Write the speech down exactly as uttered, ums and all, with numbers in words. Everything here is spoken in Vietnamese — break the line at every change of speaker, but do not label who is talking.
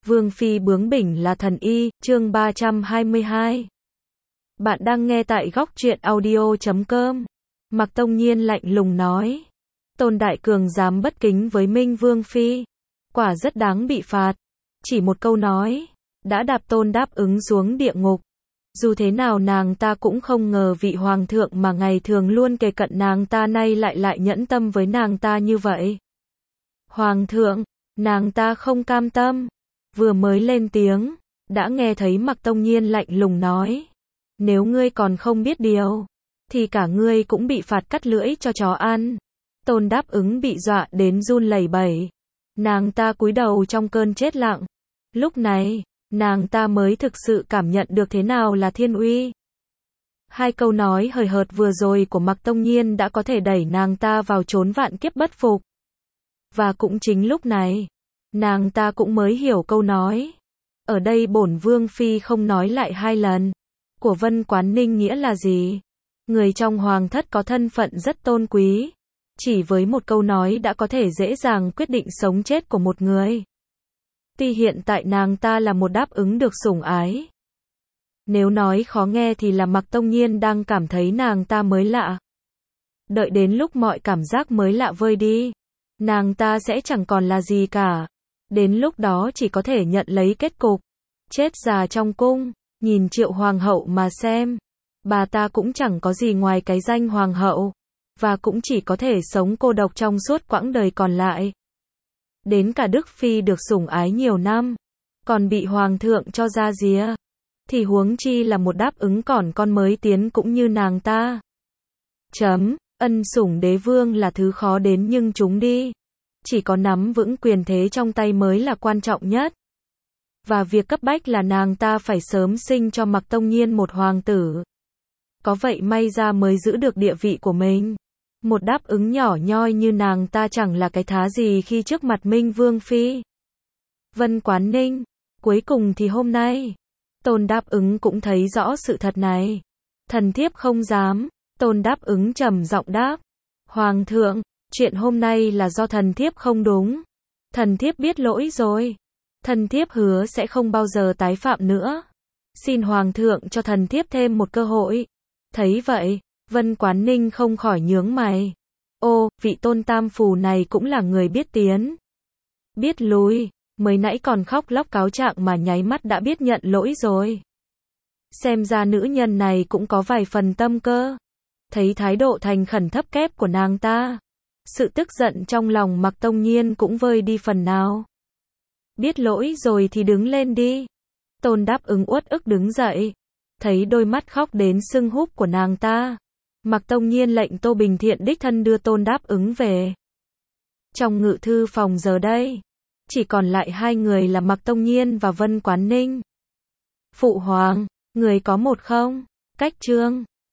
Vương phi bướng bỉnh là thần y, chương ba trăm hai mươi hai. Bạn đang nghe tại góc truyện audio chấm com. Mạc Tông Nhiên lạnh lùng nói. Tôn Đại Cường dám bất kính với Minh Vương phi, quả rất đáng bị phạt. Chỉ một câu nói, đã đạp Tôn Đáp Ứng xuống địa ngục. Dù thế nào nàng ta cũng không ngờ vị hoàng thượng mà ngày thường luôn kề cận nàng ta nay lại lại nhẫn tâm với nàng ta như vậy. Hoàng thượng, nàng ta không cam tâm. Vừa mới lên tiếng, đã nghe thấy Mạc Tông Nhiên lạnh lùng nói. Nếu ngươi còn không biết điều, thì cả ngươi cũng bị phạt cắt lưỡi cho chó ăn. Tôn Đáp Ứng bị dọa đến run lẩy bẩy. Nàng ta cúi đầu trong cơn chết lặng. Lúc này, nàng ta mới thực sự cảm nhận được thế nào là thiên uy. Hai câu nói hời hợt vừa rồi của Mạc Tông Nhiên đã có thể đẩy nàng ta vào chốn vạn kiếp bất phục. Và cũng chính lúc này, nàng ta cũng mới hiểu câu nói. Ở đây bổn Vương phi không nói lại hai lần. Của Vân Quán Ninh nghĩa là gì? Người trong hoàng thất có thân phận rất tôn quý. Chỉ với một câu nói đã có thể dễ dàng quyết định sống chết của một người. Tuy hiện tại nàng ta là một Đáp Ứng được sủng ái. Nếu nói khó nghe thì là Mạc Tông Nhiên đang cảm thấy nàng ta mới lạ. Đợi đến lúc mọi cảm giác mới lạ vơi đi, nàng ta sẽ chẳng còn là gì cả. Đến lúc đó chỉ có thể nhận lấy kết cục chết già trong cung. Nhìn Triệu Hoàng hậu mà xem, bà ta cũng chẳng có gì ngoài cái danh Hoàng hậu, và cũng chỉ có thể sống cô độc trong suốt quãng đời còn lại. Đến cả Đức Phi được sủng ái nhiều năm, còn bị Hoàng thượng cho ra rìa, thì huống chi là một Đáp Ứng còn con mới tiến cũng như nàng ta. Chấm, ân sủng đế vương là thứ khó đến nhưng chúng đi. Chỉ có nắm vững quyền thế trong tay mới là quan trọng nhất. Và việc cấp bách là nàng ta phải sớm sinh cho Mạc Tông Nhiên một hoàng tử. Có vậy may ra mới giữ được địa vị của mình. Một Đáp Ứng nhỏ nhoi như nàng ta chẳng là cái thá gì khi trước mặt Minh Vương phi. Vân Quán Ninh, cuối cùng thì hôm nay, Tôn Đáp Ứng cũng thấy rõ sự thật này. Thần thiếp không dám. Tôn Đáp Ứng trầm giọng đáp. Hoàng thượng, chuyện hôm nay là do thần thiếp không đúng. Thần thiếp biết lỗi rồi. Thần thiếp hứa sẽ không bao giờ tái phạm nữa. Xin Hoàng thượng cho thần thiếp thêm một cơ hội. Thấy vậy, Vân Quán Ninh không khỏi nhướng mày. Ô, vị Tôn Tam Phù này cũng là người biết tiến, biết lùi, mới nãy còn khóc lóc cáo trạng mà nháy mắt đã biết nhận lỗi rồi. Xem ra nữ nhân này cũng có vài phần tâm cơ. Thấy thái độ thành khẩn thấp kép của nàng ta, sự tức giận trong lòng Mạc Tông Nhiên cũng vơi đi phần nào. Biết lỗi rồi thì đứng lên đi. Tôn Đáp Ứng uất ức đứng dậy. Thấy đôi mắt khóc đến sưng húp của nàng ta, Mạc Tông Nhiên lệnh Tô Bình Thiện đích thân đưa Tôn Đáp Ứng về. Trong ngự thư phòng giờ đây, chỉ còn lại hai người là Mạc Tông Nhiên và Vân Quán Ninh. Phụ hoàng, người có một không? Cách chương